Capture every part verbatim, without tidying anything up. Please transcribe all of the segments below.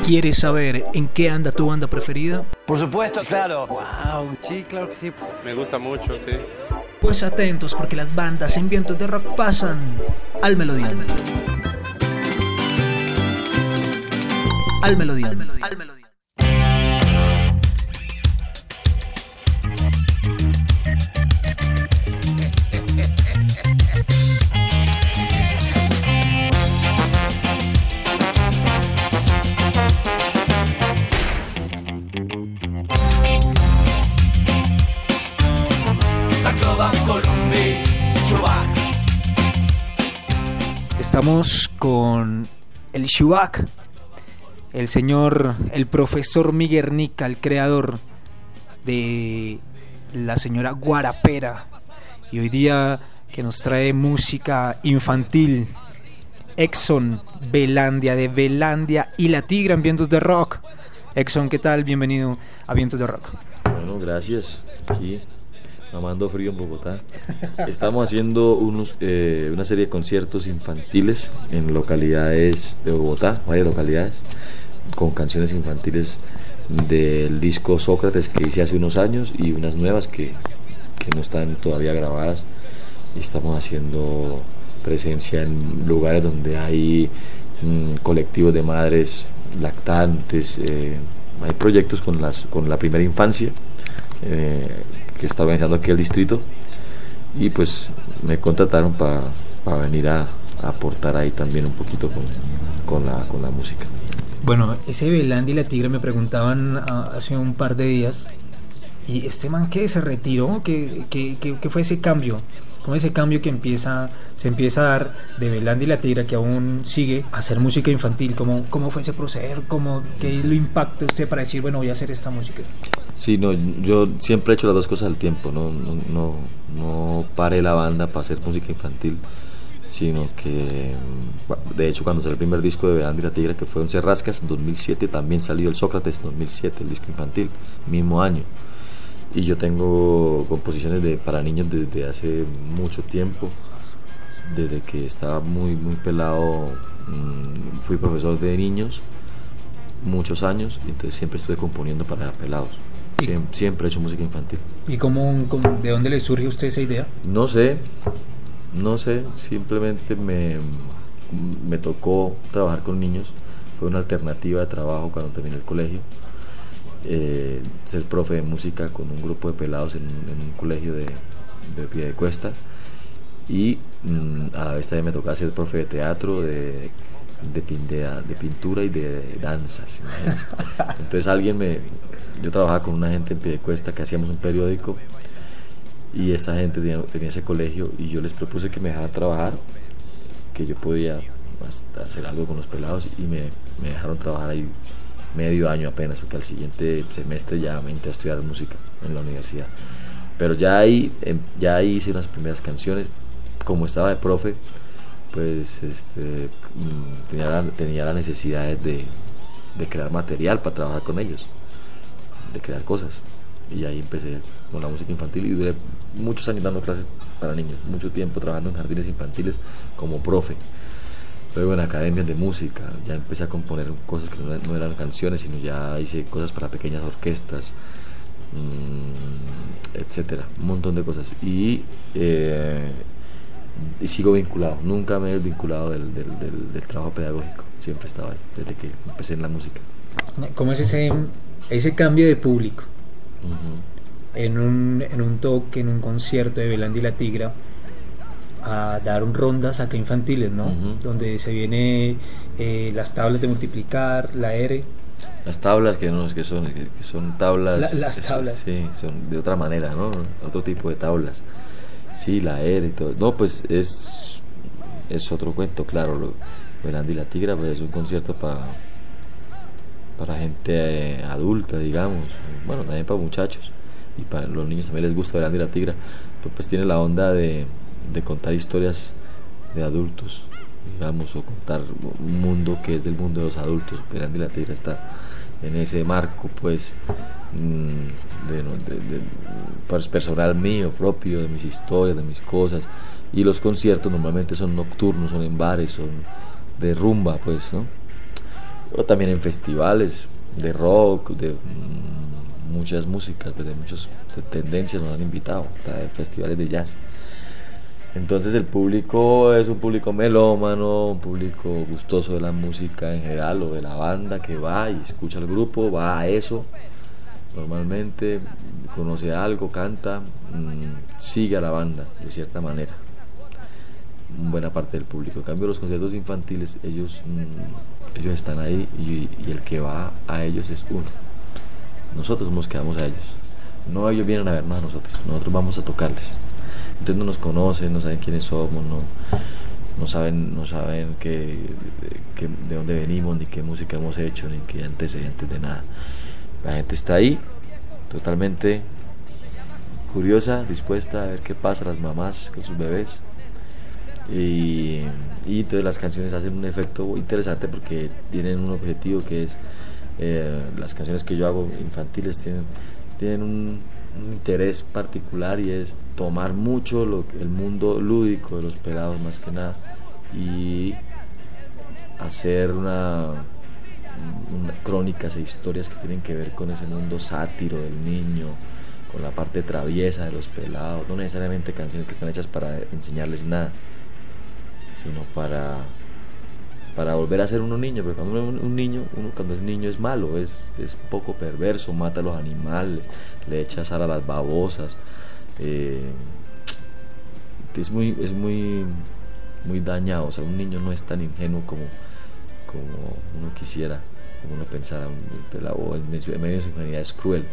¿Quieres saber en qué anda tu banda preferida? Por supuesto, claro. Wow, sí, claro que sí. Me gusta mucho, sí. Pues atentos porque las bandas en Vientos de Rock pasan al Melodía. Al Melodía. Al Melodía. Al Melodía. Estamos con el Shubak, el señor, el profesor Miguel Nica, el creador de la señora Guarapera, y hoy día que nos trae música infantil, Exxon Velandia, de Velandia y La Tigra en Vientos de Rock. Exxon, ¿qué tal? Bienvenido a Vientos de Rock. Bueno, gracias. Aquí, mamando frío en Bogotá. Estamos haciendo unos, eh, una serie de conciertos infantiles en localidades de Bogotá, varias localidades, con canciones infantiles del disco Sócrates que hice hace unos años y unas nuevas que, que no están todavía grabadas. Y estamos haciendo presencia en lugares donde hay mmm, colectivos de madres lactantes, eh, hay proyectos con, las, con la primera infancia, eh, que está organizando aquí el distrito, y pues me contrataron para pa venir a, a aportar ahí también un poquito con, con, la, con la música. Bueno, ese Velandia y La Tigra me preguntaban uh, hace un par de días, ¿y este man qué? ¿Se retiró? ¿Qué, qué, qué, qué fue ese cambio? ¿Cómo ese cambio que empieza, se empieza a dar de Velandia y La Tigra, que aún sigue, a hacer música infantil? ¿Cómo, cómo fue ese proceder? ¿Cómo, ¿Qué lo impacta usted para decir, bueno, voy a hacer esta música? Sí, no, yo siempre he hecho las dos cosas al tiempo, no, no, no, no paré la banda para hacer música infantil, sino que, de hecho, cuando salió el primer disco de Velandia y La Tigra, que fue Once Rascas, en dos mil siete, también salió el Sócrates, en dos mil siete, el disco infantil, mismo año. Y yo tengo composiciones de, para niños desde hace mucho tiempo, desde que estaba muy, muy pelado. Mmm, fui profesor de niños muchos años, y entonces siempre estuve componiendo para pelados. Siempre, siempre he hecho música infantil. ¿Y cómo, cómo, de dónde le surge a usted esa idea? No sé, no sé, simplemente me, me tocó trabajar con niños. Fue una alternativa de trabajo cuando terminé el colegio. Eh, ser profe de música con un grupo de pelados en, en un colegio de, de Piedecuesta, y mm, a la vez también me tocaba ser profe de teatro, de, de, de, de pintura y de danzas. Entonces alguien me, yo trabajaba con una gente en Piedecuesta que hacíamos un periódico, y esa gente tenía, tenía ese colegio, y yo les propuse que me dejaran trabajar, que yo podía hacer algo con los pelados, y me, me dejaron trabajar ahí medio año apenas, porque al siguiente semestre ya me entré a estudiar música en la universidad. Pero ya ahí, ya ahí hice unas primeras canciones. Como estaba de profe, pues este, tenía, la, tenía la necesidad de, de crear material para trabajar con ellos, de crear cosas. Y ahí empecé con la música infantil, y duré muchos años dando clases para niños, mucho tiempo trabajando en jardines infantiles como profe. Luego en academias de música ya empecé a componer cosas que no, no eran canciones, sino ya hice cosas para pequeñas orquestas, mmm, etcétera, un montón de cosas. Y, eh, y sigo vinculado, nunca me he vinculado del, del, del, del trabajo pedagógico, siempre estaba ahí, desde que empecé en la música. ¿Cómo es ese, ese cambio de público? Uh-huh. En un, en un toque, en un concierto de Velandia y La Tigra, a dar un rondas acá infantiles, ¿no? Uh-huh. Donde se viene eh, las tablas de multiplicar, la R. Las tablas que no que son que son tablas. La, las tablas. Son, sí, son de otra manera, ¿no? Otro tipo de tablas. Sí, la R y todo. No, pues es es otro cuento, claro. Lo, Velandia y La Tigra, pues es un concierto para para gente eh, adulta, digamos. Bueno, también para muchachos, y para los niños también les gusta Velandia y La Tigra. Pues, pues tiene la onda de de contar historias de adultos, digamos, o contar un mundo que es del mundo de los adultos. Velandia y La Tigra está en ese marco, pues, de, de, de, pues personal mío, propio, de mis historias, de mis cosas. Y los conciertos normalmente son nocturnos, son en bares, son de rumba, pues, ¿no? o también en festivales de rock, de mm, muchas músicas, de muchas tendencias nos han invitado, a festivales de jazz. Entonces el público es un público melómano, un público gustoso de la música en general o de la banda, que va y escucha al grupo, va a eso normalmente, conoce algo, canta, mmm, sigue a la banda de cierta manera, buena parte del público. En cambio los conciertos infantiles, ellos mmm, ellos están ahí y, y el que va a ellos es uno, nosotros somos los que vamos a ellos, no ellos vienen a vernos a nosotros, nosotros vamos a tocarles. Entonces no nos conocen, no saben quiénes somos, no, no saben, no saben que, que, de dónde venimos, ni qué música hemos hecho, ni qué antecedentes de nada. La gente está ahí, totalmente curiosa, dispuesta a ver qué pasa, las mamás con sus bebés. Y, y entonces las canciones hacen un efecto interesante porque tienen un objetivo que es, eh, las canciones que yo hago infantiles tienen, tienen un, un interés particular, y es tomar mucho lo, el mundo lúdico de los pelados más que nada, y hacer una, una crónicas e historias que tienen que ver con ese mundo sátiro del niño, con la parte traviesa de los pelados, no necesariamente canciones que están hechas para enseñarles nada, sino para para volver a ser uno niño, porque cuando uno, un niño, uno cuando es niño es malo, es, es poco perverso, mata a los animales, le echa sal a las babosas, eh, es muy, es muy, muy dañado. O sea, un niño no es tan ingenuo como, como uno quisiera, como uno pensara. Un pelado en medio de su ingenuidad es cruel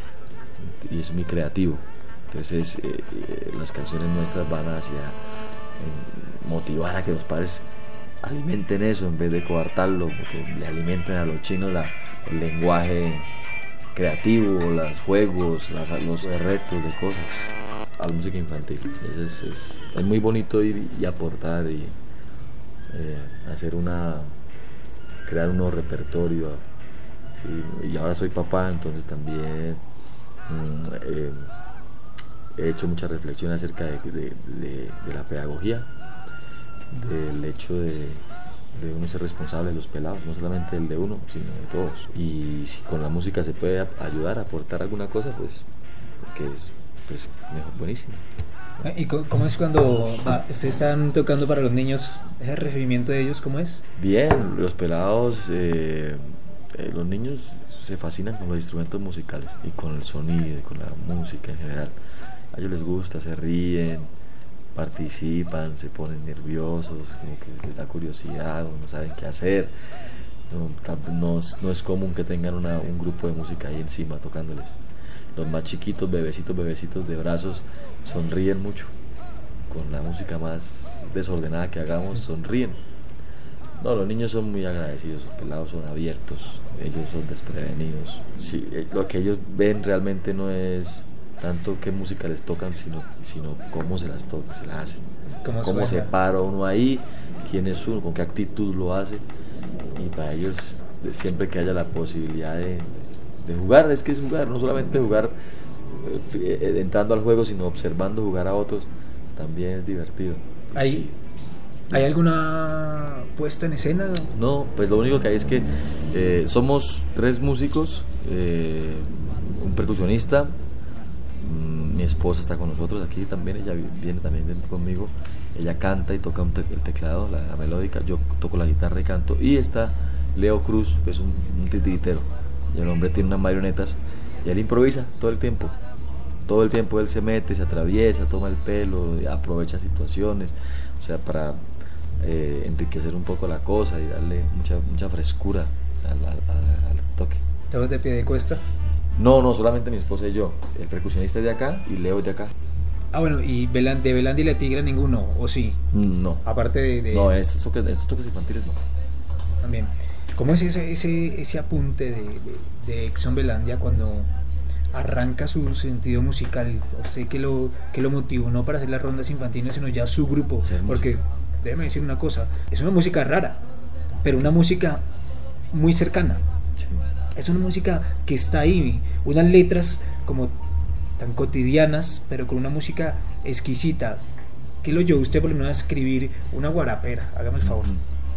y es muy creativo. Entonces eh, eh, las canciones nuestras van hacia eh, motivar a que los padres alimenten eso en vez de coartarlo, porque le alimenten a los chinos la, el lenguaje creativo, los juegos, las, los retos de cosas a la música infantil. Es, es, es muy bonito ir y aportar y eh, hacer una, crear un nuevo repertorio, ¿sí? Y ahora soy papá, entonces también mm, eh, he hecho mucha reflexión acerca de, de, de, de la pedagogía, del hecho de, de uno ser responsable de los pelados, no solamente el de uno, sino de todos. Y si con la música se puede ayudar a aportar alguna cosa, pues, que es pues, mejor, buenísimo. ¿Y cómo es cuando va, ustedes están tocando para los niños? ¿Ese recibimiento de ellos cómo es? Bien, los pelados, eh, eh, los niños se fascinan con los instrumentos musicales y con el sonido y con la música en general. A ellos les gusta, se ríen, participan, se ponen nerviosos, como que les da curiosidad, no saben qué hacer. No, no, no es común que tengan una, un grupo de música ahí encima tocándoles. Los más chiquitos, bebecitos, bebecitos de brazos, sonríen mucho. Con la música más desordenada que hagamos, sonríen. No, los niños son muy agradecidos, los pelados son abiertos, ellos son desprevenidos. Sí, lo que ellos ven realmente no es tanto qué música les tocan, sino, sino cómo se las toca, se las hacen, cómo, cómo se para uno ahí, quién es uno, con qué actitud lo hace. Y para ellos, siempre que haya la posibilidad de, de jugar, es que es jugar, no solamente jugar eh, entrando al juego, sino observando jugar a otros, también es divertido. ¿Hay, sí. ¿Hay alguna puesta en escena? No, pues lo único que hay es que eh, somos tres músicos, eh, un percusionista, mi esposa está con nosotros aquí también, ella viene también conmigo, ella canta y toca un te- el teclado, la, la melódica, yo toco la guitarra y canto, y está Leo Cruz, que es un, un titiritero, y el hombre tiene unas marionetas y él improvisa todo el tiempo, todo el tiempo él se mete, se atraviesa, toma el pelo, aprovecha situaciones, o sea, para eh, enriquecer un poco la cosa y darle mucha, mucha frescura al, al, al toque. ¿Todos de pie de cuesta? No, no, solamente mi esposa y yo. El percusionista es de acá y Leo es de acá. Ah, bueno, ¿y Belan, de Belandi y la Tigra ninguno? ¿O sí? No. Aparte de... de... No, estos toques, estos toques infantiles no. También. ¿Cómo es ese, ese, ese apunte de, de, de Exxon Belandia cuando arranca su sentido musical? ¿Usted qué lo, qué lo motivó? No para hacer las rondas infantiles, sino ya su grupo. Ser Porque, déjeme decir una cosa, es una música rara, pero una música muy cercana. Sí. Es una música que está ahí, unas letras como tan cotidianas, pero con una música exquisita. ¿Qué lo llevó usted por lo menos a escribir una guarapera? Hágame el favor.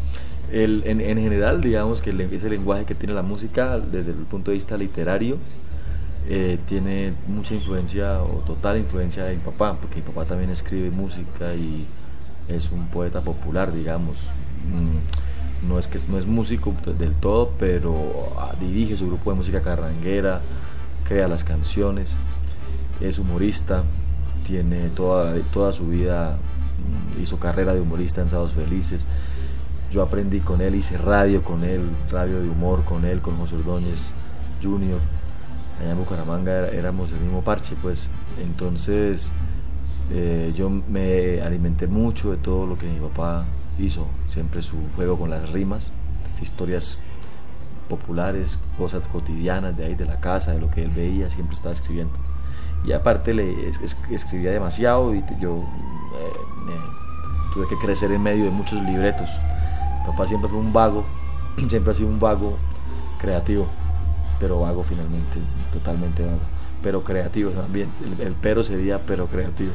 El, en, en general, digamos que el, ese lenguaje que tiene la música desde el punto de vista literario eh, tiene mucha influencia o total influencia de mi papá, porque mi papá también escribe música y es un poeta popular, digamos. Mm, no es que no es músico del todo, pero dirige su grupo de música carranguera, crea las canciones, es humorista, tiene toda, toda su vida, hizo carrera de humorista en Sábados Felices. Yo aprendí con él, hice radio con él, radio de humor con él, con José Ordóñez junior Allá en Bucaramanga éramos el mismo parche, pues. Entonces eh, yo me alimenté mucho de todo lo que mi papá hizo, siempre su juego con las rimas, historias populares, cosas cotidianas de ahí, de la casa, de lo que él veía, siempre estaba escribiendo. Y aparte le es, es, escribía demasiado y yo eh, me, tuve que crecer en medio de muchos libretos. Mi papá siempre fue un vago, siempre ha sido un vago creativo, pero vago finalmente, totalmente vago, pero creativo también. El, el pero sería pero creativo.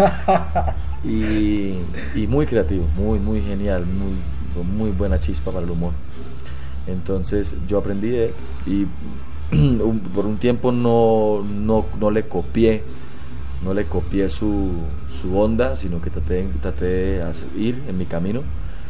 y, y muy creativo, muy, muy genial, muy, con muy buena chispa para el humor. Entonces yo aprendí de él y un, por un tiempo no, no, no le copié, no le copié su, su onda, sino que traté, traté de hacer, ir en mi camino.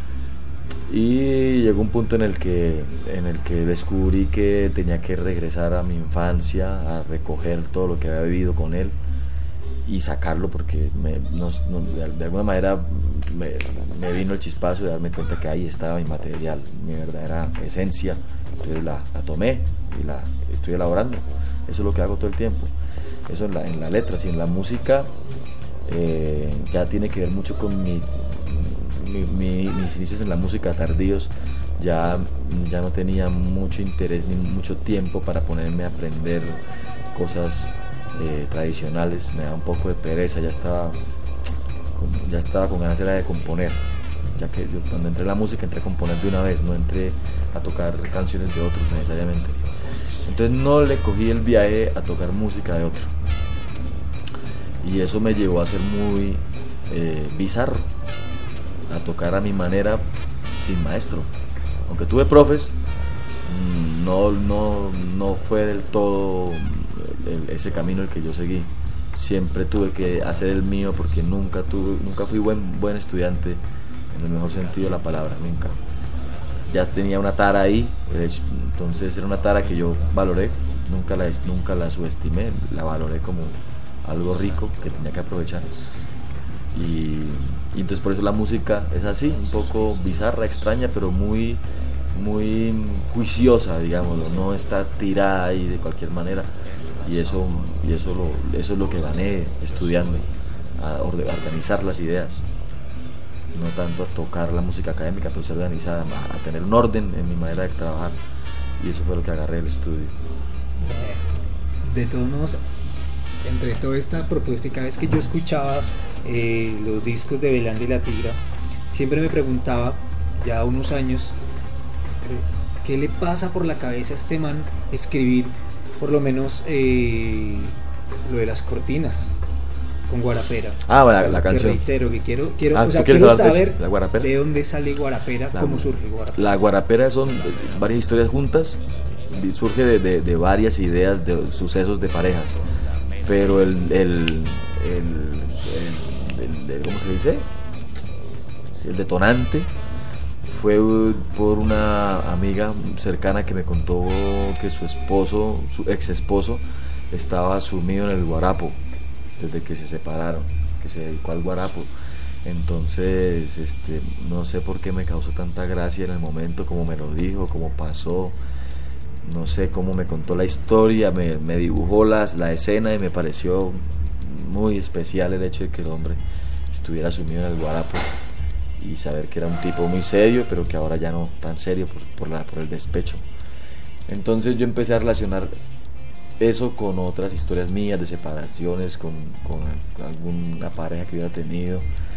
Y llegó un punto en el que en el que descubrí que tenía que regresar a mi infancia, a recoger todo lo que había vivido con él y sacarlo, porque me, no, no, de, de alguna manera me, me vino el chispazo de darme cuenta que ahí estaba mi material, mi verdadera esencia. Entonces la, la tomé y la estoy elaborando. Eso es lo que hago todo el tiempo. Eso en la, en la letra, sí, en la música eh, ya tiene que ver mucho con mi Mi, mi, mis inicios en la música tardíos. Ya, ya no tenía mucho interés ni mucho tiempo para ponerme a aprender cosas eh, tradicionales. Me da un poco de pereza, ya estaba ya estaba con ganas era de componer, ya que yo cuando entré en la música entré a componer de una vez, no entré a tocar canciones de otros necesariamente. Entonces no le cogí el viaje a tocar música de otro, y eso me llevó a ser muy eh, bizarro, a tocar a mi manera sin maestro. Aunque tuve profes, no, no, no fue del todo el, ese camino el que yo seguí. Siempre tuve que hacer el mío, porque nunca tuve, nunca fui buen, buen estudiante en el mejor sentido de la palabra, nunca. Ya tenía una tara ahí, entonces era una tara que yo valoré, nunca la, nunca la subestimé, la valoré como algo rico que tenía que aprovechar. Y, y entonces por eso la música es así, un poco bizarra, extraña, pero muy, muy juiciosa, digámoslo, no está tirada ahí de cualquier manera. Y eso, y eso, lo, eso es lo que gané estudiando, a organizar las ideas, no tanto a tocar la música académica, pero ser organizada, a tener un orden en mi manera de trabajar, y eso fue lo que agarré del estudio. De todos modos, entre toda esta propuesta, y cada vez que yo escuchaba eh, los discos de Belanda y la Tigra, siempre me preguntaba, ya unos años, ¿qué le pasa por la cabeza a este man escribir por lo menos eh, lo de las cortinas con Guarapera? Ah, bueno, la, la canción. Que reitero, que quiero, quiero, ah, o sea, quiero saber de, la de dónde sale Guarapera, la, cómo surge Guarapera. La Guarapera son varias historias juntas, surge de, de, de varias ideas, de sucesos de parejas, pero el, el, el, el, el, el ¿cómo se dice? El detonante fue por una amiga cercana que me contó que su esposo, su ex esposo, estaba sumido en el guarapo desde que se separaron, que se dedicó al guarapo. Entonces, este, no sé por qué me causó tanta gracia en el momento, como me lo dijo, cómo pasó, no sé cómo me contó la historia, me, me dibujó las, la escena, y me pareció muy especial el hecho de que el hombre estuviera sumido en el guarapo, y saber que era un tipo muy serio, pero que ahora ya no tan serio por, por, la, por el despecho. Entonces yo empecé a relacionar eso con otras historias mías de separaciones, con, con alguna pareja que hubiera tenido,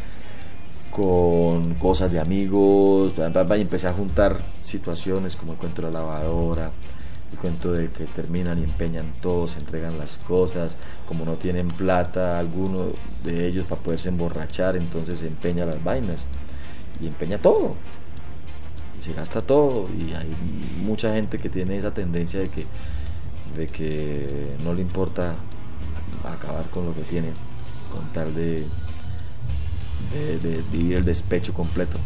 con cosas de amigos, y empecé a juntar situaciones como el cuento de la lavadora, el cuento de que terminan y empeñan todo, se entregan las cosas, como no tienen plata alguno de ellos para poderse emborrachar, entonces se empeña las vainas y empeña todo, se gasta todo, y hay mucha gente que tiene esa tendencia de que, de que no le importa acabar con lo que tiene con tal de, de, de vivir el despecho completo.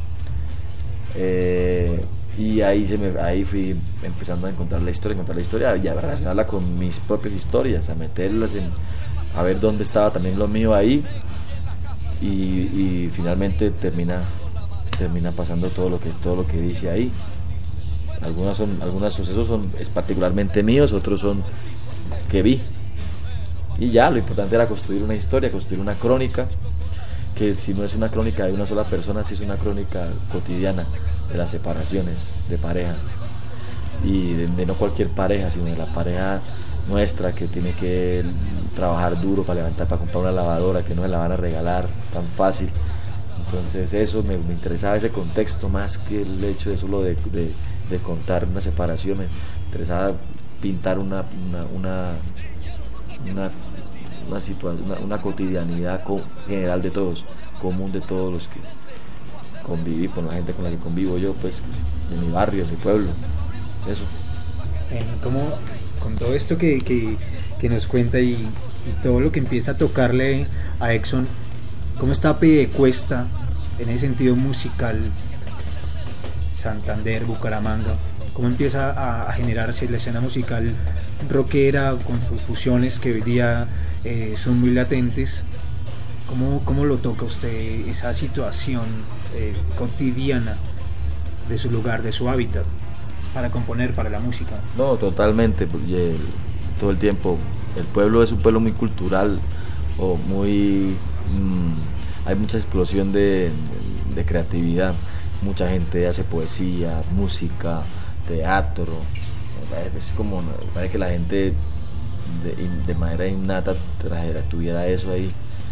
Eh, y ahí, se me, ahí fui empezando a encontrar la historia, encontrar la historia y a relacionarla con mis propias historias, a meterlas en, a ver dónde estaba también lo mío ahí, y, y finalmente termina, termina pasando todo lo que es todo lo que dice ahí. Algunos son, algunos sucesos son es particularmente míos, otros son que vi. Y ya, lo importante era construir una historia, construir una crónica, que si no es una crónica de una sola persona, sí es una crónica cotidiana de las separaciones de pareja, y de, de no cualquier pareja, sino de la pareja nuestra, que tiene que trabajar duro para levantar, para comprar una lavadora que no se la van a regalar tan fácil. Entonces eso me, me interesaba, ese contexto, más que el hecho de solo de, de, de contar una separación. Me interesaba pintar una una una una, una situación, una, una cotidianidad co- general de todos, común de todos los que conviví, con la gente con la que convivo yo, pues, de mi barrio, de mi pueblo, eso. Como con todo esto que, que, que nos cuenta, y, y todo lo que empieza a tocarle a Exxon, ¿cómo está Piedecuesta en ese sentido musical? Santander, Bucaramanga, ¿cómo empieza a, a generarse la escena musical rockera con sus fusiones que hoy día eh, son muy latentes? ¿Cómo, cómo lo toca usted esa situación eh, cotidiana de su lugar, de su hábitat, para componer, para la música? No, totalmente, porque el, todo el tiempo, el pueblo es un pueblo muy cultural, o muy... Mmm, hay mucha explosión de, de creatividad, mucha gente hace poesía, música, teatro, es como, parece que la gente de, de manera innata trajera, tuviera eso ahí.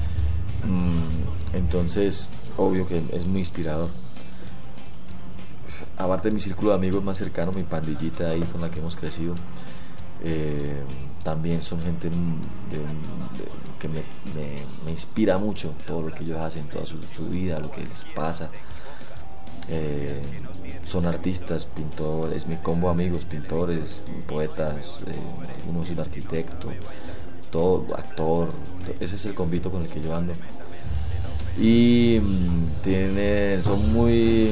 Entonces, obvio que es muy inspirador. Aparte de mi círculo de amigos más cercano, mi pandillita ahí con la que hemos crecido, eh, también son gente de, de, que me, me, me inspira mucho, todo lo que ellos hacen, toda su, su vida, lo que les pasa. Eh, son artistas, pintores, mi combo de amigos, pintores, poetas, eh, uno es un arquitecto, todo, actor, ese es el convito con el que yo ando. Y mmm, tienen, son muy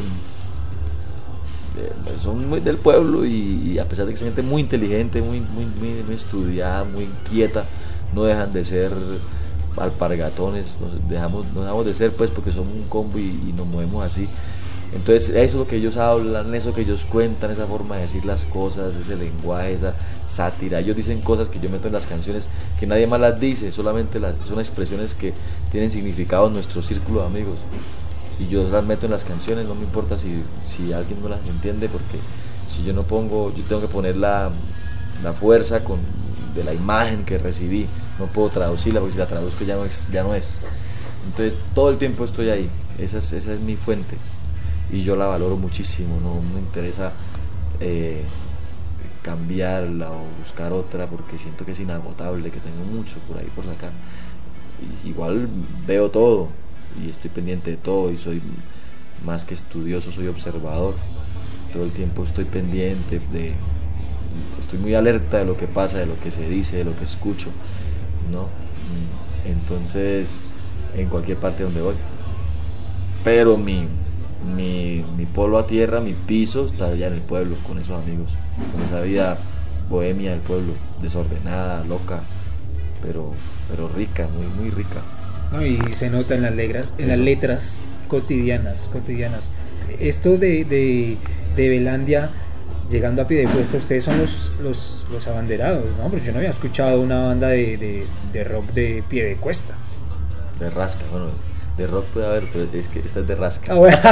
eh, son muy del pueblo, y, y a pesar de que son gente muy inteligente, muy, muy, muy, muy estudiada, muy inquieta, no dejan de ser alpargatones, nos dejamos, no dejamos de ser, pues, porque somos un combo y, y nos movemos así. Entonces eso es lo que ellos hablan, eso que ellos cuentan, esa forma de decir las cosas, ese lenguaje, esa sátira. Ellos dicen cosas que yo meto en las canciones que nadie más las dice, solamente las, son expresiones que tienen significado en nuestro círculo de amigos, y yo las meto en las canciones. No me importa si, si alguien no las entiende, porque si yo no pongo, yo tengo que poner la, la fuerza con, de la imagen que recibí, no puedo traducirla, porque si la traduzco ya no es, ya no es. Entonces todo el tiempo estoy ahí, esa es, esa es mi fuente, y yo la valoro muchísimo. No me interesa eh, cambiarla o buscar otra, porque siento que es inagotable, que tengo mucho por ahí por sacar. Y, igual veo todo y estoy pendiente de todo, y soy más que estudioso, soy observador. Todo el tiempo estoy pendiente de, estoy muy alerta de lo que pasa, de lo que se dice, de lo que escucho, ¿no? Entonces, en cualquier parte donde voy. Pero mi Mi, mi polo a tierra, mi piso está allá en el pueblo, con esos amigos, con esa vida bohemia del pueblo, desordenada, loca, pero, pero rica, muy, muy rica. No, y se nota en las letras, en las letras cotidianas, cotidianas. Esto de, de, de Belandia, llegando a Piedecuesta, ustedes son los, los, los abanderados, ¿no? Porque yo no había escuchado una banda de, de, de rock de Piedecuesta. De rasca, bueno, de rock puede haber, pero es que esta es de rasca. Ah, bueno.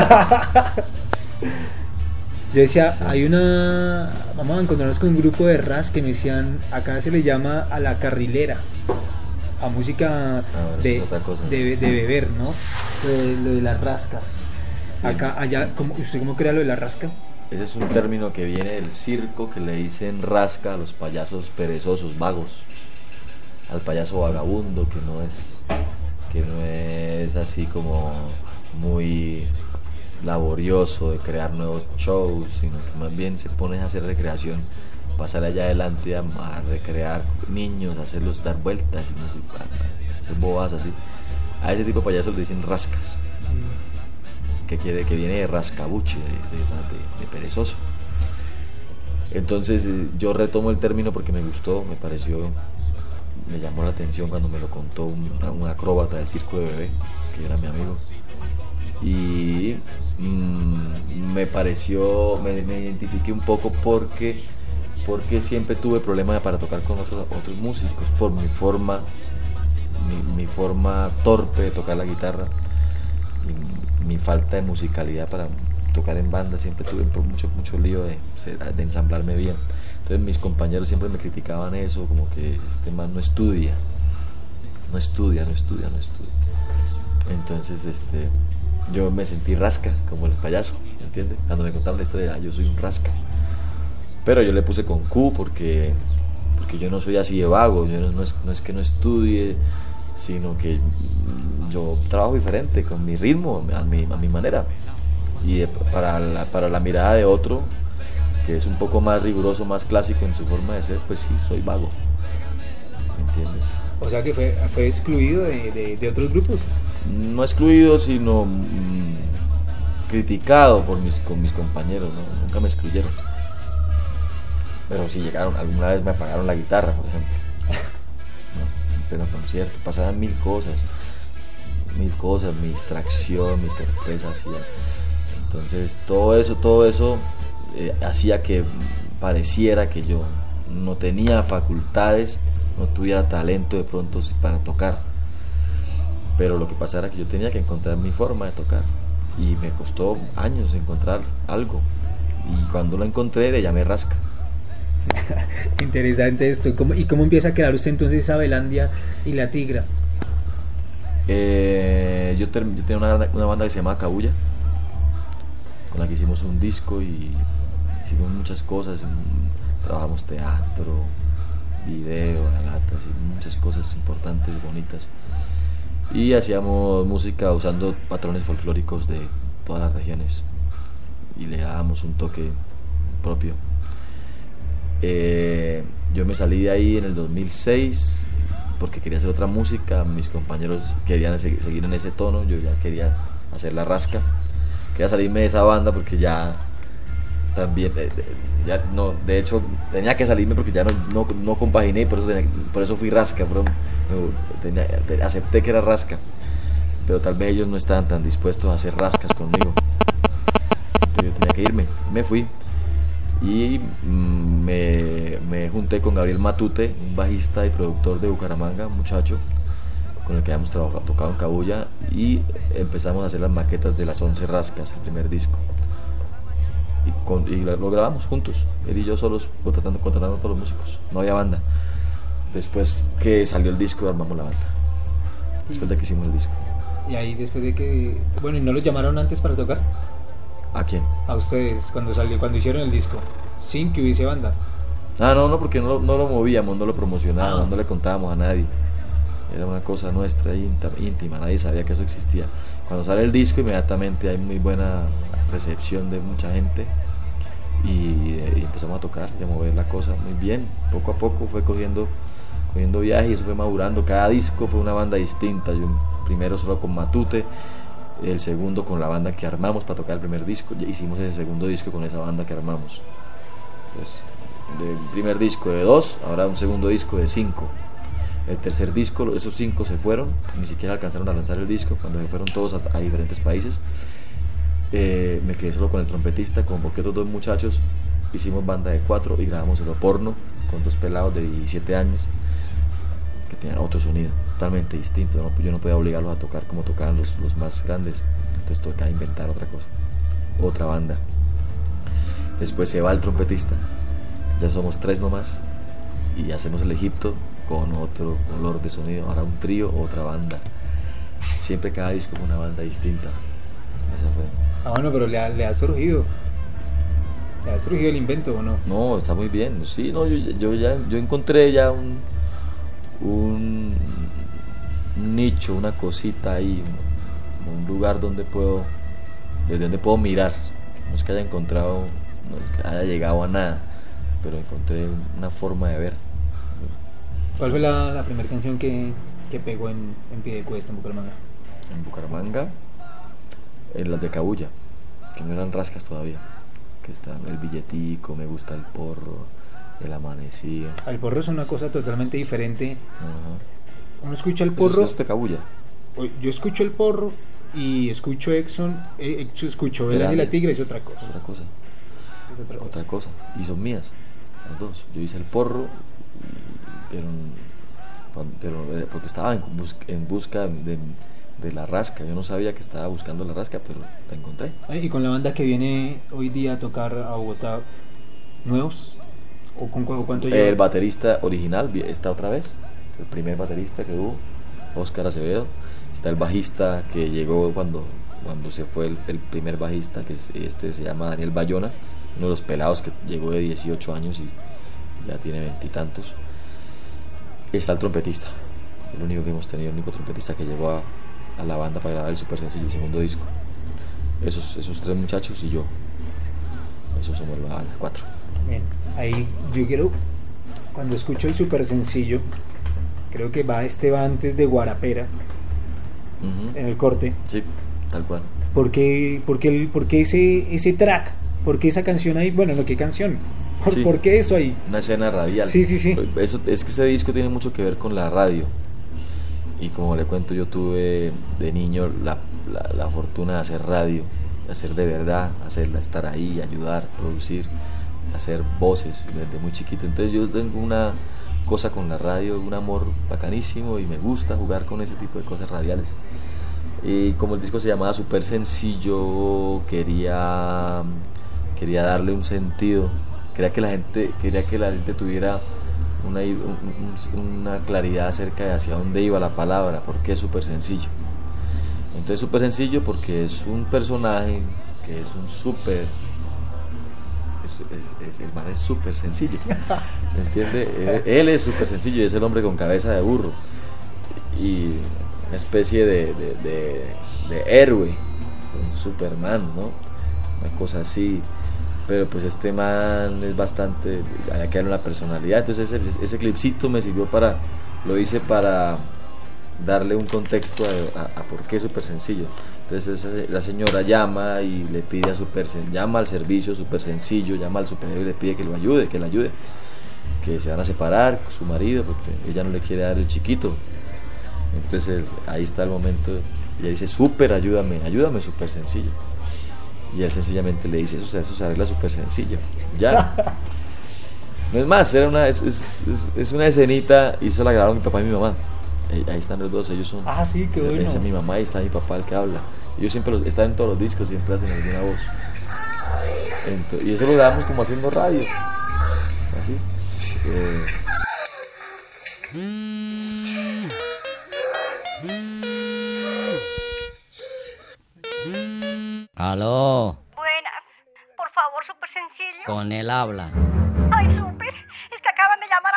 Yo decía, sí. Hay una, vamos a encontrarnos con un grupo de rasca que me decían, acá se le llama a la carrilera, a música ah, bueno, de, cosa, de, de beber, ¿no? Lo de, lo de las rascas. Sí. Acá, allá, ¿cómo, ¿usted cómo crea lo de la rasca? Ese es un término que viene del circo, que le dicen rasca a los payasos perezosos, vagos, al payaso vagabundo, que no es... que no es así como muy laborioso de crear nuevos shows, sino que más bien se pone a hacer recreación, pasar allá adelante a, a recrear niños, hacerlos dar vueltas, y no sé, a, a hacer bobadas así. A ese tipo de payasos le dicen rascas, mm. que, quiere, que viene de rascabuche, de, de, de, de perezoso. Entonces yo retomo el término porque me gustó, me pareció, me llamó la atención cuando me lo contó un, un acróbata del Circo de Bebé, que era mi amigo. Y mmm, me pareció, me, me identifiqué un poco porque, porque siempre tuve problemas para tocar con otros, otros músicos, por mi forma, mi, mi forma torpe de tocar la guitarra, y mi falta de musicalidad para tocar en banda. Siempre tuve mucho, mucho lío de, de ensamblarme bien. Entonces mis compañeros siempre me criticaban eso, como que este man no estudia, no estudia, no estudia, no estudia. Entonces este, yo me sentí rasca, como el payaso, ¿entiendes? Cuando me contaron la historia, ah, yo soy un rasca. Pero yo le puse con Q porque, porque yo no soy así de vago, yo no, no, es, no es que no estudie, sino que yo trabajo diferente, con mi ritmo, a mi, a mi manera. Y para la, para la mirada de otro, que es un poco más riguroso, más clásico en su forma de ser, pues sí, soy vago, ¿me entiendes? O sea que fue, fue excluido de, de, de otros grupos. No excluido, sino mmm, criticado por mis, con mis compañeros, ¿no? Nunca me excluyeron. Pero sí llegaron, alguna vez me apagaron la guitarra, por ejemplo, ¿no? En pleno concierto, pasaban mil cosas, mil cosas, mi distracción, mi torpeza hacía. Entonces todo eso, todo eso eh, hacía que pareciera que yo no tenía facultades, no tuviera talento de pronto para tocar. Pero lo que pasa era que yo tenía que encontrar mi forma de tocar, y me costó años encontrar algo, y cuando lo encontré le llamé rasca. Interesante esto. ¿Y cómo, y cómo empieza a crear usted entonces Abelandia y La Tigra? Eh, yo, ter, yo tenía una, una banda que se llama Cabulla, con la que hicimos un disco y hicimos muchas cosas, trabajamos teatro, video, latas y muchas cosas importantes, bonitas, y hacíamos música usando patrones folclóricos de todas las regiones y le dábamos un toque propio. Eh, yo me salí de ahí en el dos mil seis porque quería hacer otra música, mis compañeros querían seguir en ese tono, yo ya quería hacer la rasca, quería salirme de esa banda porque ya también, eh, ya no, de hecho tenía que salirme porque ya no, no, no compaginé, por eso, tenía, por eso fui rasca, pero, tenía, acepté que era rasca, pero tal vez ellos no estaban tan dispuestos a hacer rascas conmigo, entonces yo tenía que irme, me fui. Y me, me junté con Gabriel Matute, un bajista y productor de Bucaramanga, un muchacho con el que habíamos trabajado, tocado en Cabulla, y empezamos a hacer las maquetas de las once rascas, el primer disco, y, con, y lo grabamos juntos, él y yo solos, contratando, contratando a todos los músicos, no había banda. Después que salió el disco armamos la banda, después de que hicimos el disco. Y ahí después de que, bueno, ¿y no los llamaron antes para tocar? ¿A quién? A ustedes, cuando salió, cuando hicieron el disco, sin que hubiese banda. Ah, no, no, porque no, no lo movíamos, no lo promocionábamos, ah. no le contábamos a nadie. Era una cosa nuestra, íntima, nadie sabía que eso existía. Cuando sale el disco, inmediatamente hay muy buena recepción de mucha gente, y, y empezamos a tocar y a mover la cosa muy bien. Poco a poco fue cogiendo, cogiendo viaje, y eso fue madurando. Cada disco fue una banda distinta. Yo primero solo con Matute, el segundo con la banda que armamos para tocar el primer disco. Ya hicimos ese segundo disco con esa banda que armamos. Pues, del primer disco de dos, ahora un segundo disco de cinco. El tercer disco, esos cinco se fueron, ni siquiera alcanzaron a lanzar el disco. Cuando se fueron todos a, a diferentes países, eh, me quedé solo con el trompetista, convoqué a otros dos muchachos, hicimos banda de cuatro y grabamos el Oporno con dos pelados de diecisiete años que tenían otro sonido totalmente distinto, ¿no? Yo no podía obligarlos a tocar como tocaban los, los más grandes, entonces tocaba inventar otra cosa, otra banda. Después se va el trompetista, ya somos tres nomás, y hacemos el Egipto con otro color de sonido, ahora un trío, otra banda, siempre cada disco con una banda distinta. Esa fue. Ah, bueno, pero le ha, le ha surgido le ha surgido el invento, ¿o no? No, está muy bien, sí, no, yo, yo ya yo encontré ya un un nicho, una cosita ahí, un, un lugar donde puedo desde donde puedo mirar. No es que haya encontrado, no es que haya llegado a nada, pero encontré una forma de ver. ¿Cuál fue la, la primera canción que, que pegó en, en Piedecuesta, en Bucaramanga? En Bucaramanga, en las de Cabuya, que no eran rascas todavía, que están el billetico, me gusta el porro, el amanecido. El porro es una cosa totalmente diferente. Ajá. Uno escucha el porro. Eso es de Cabuya. Yo escucho el porro y escucho Exxon, eh, escucho Belén y la Tigra, es otra cosa. Otra cosa. Es otra cosa. Otra cosa. Y son mías, las dos. Yo hice el porro, pero, pero porque estaba en busca, en busca de, de la rasca. Yo no sabía que estaba buscando la rasca, pero la encontré. Y con la banda que viene hoy día a tocar a Bogotá, ¿nuevos? ¿O con cu- cuánto lleva? El baterista original está otra vez, el primer baterista que hubo, Óscar Acevedo. Está el bajista que llegó cuando, cuando se fue el, el primer bajista, que es, este se llama Daniel Bayona, uno de los pelados que llegó de dieciocho años y ya tiene veintitantos. Está el trompetista, el único que hemos tenido, el único trompetista que llegó a, a la banda para grabar el super sencillo, el segundo disco. Esos, esos tres muchachos y yo, esos somos la banda, cuatro. Bien, ahí yo quiero, cuando escucho el super sencillo, creo que va este va antes de Guarapera, Uh-huh. en el corte. Sí, tal cual. ¿Por qué, por qué, el- por qué ese, ese track? ¿Por qué esa canción ahí? Bueno, no, ¿qué canción? ¿Por, Sí. ¿por qué eso ahí? Una escena radial. Sí, sí, sí. Eso, es que ese disco tiene mucho que ver con la radio. Y como le cuento, yo tuve de niño la, la, la fortuna de hacer radio, de hacer de verdad, hacerla, estar ahí, ayudar, producir, hacer voces desde muy chiquito. Entonces yo tengo una cosa con la radio, un amor bacanísimo y me gusta jugar con ese tipo de cosas radiales. Y como el disco se llamaba Super Sencillo, quería, quería darle un sentido, quería que la gente, quería que la gente tuviera una, un, una claridad acerca de hacia dónde iba la palabra, por qué Super Sencillo. Entonces Super Sencillo porque es un personaje que es un súper, es, es, es, el man es súper sencillo, ¿me entiende? Él, él es súper sencillo y es el hombre con cabeza de burro y una especie de, de, de, de héroe, un Superman, ¿no? Una cosa así, pero pues este man es bastante, hay que darle una personalidad. Entonces ese, ese clipcito me sirvió para, lo hice para darle un contexto a, a, a por qué es súper sencillo. Entonces esa, la señora llama y le pide a super, llama al servicio súper sencillo, llama al superhéroe y le pide que lo ayude, que le ayude, que se van a separar su marido porque ella no le quiere dar el chiquito. Entonces ahí está el momento y ella dice, súper, ayúdame, ayúdame, súper sencillo. Y él sencillamente le dice, eso, o sea, eso se arregla súper sencillo, ya. No es más, era una, es, es, es, es una escenita y eso la grabaron mi papá y mi mamá. Ahí, ahí están los dos, ellos son. Ah, sí, qué bueno. Esa es mi mamá y está mi papá el que habla. Ellos siempre los, están en todos los discos, siempre hacen alguna voz. Entonces, y eso lo grabamos como haciendo radio. Así. Eh, Aló, Buenas. Por favor, súper sencillo. con él habla. Ay, súper. Es que acaban de llamar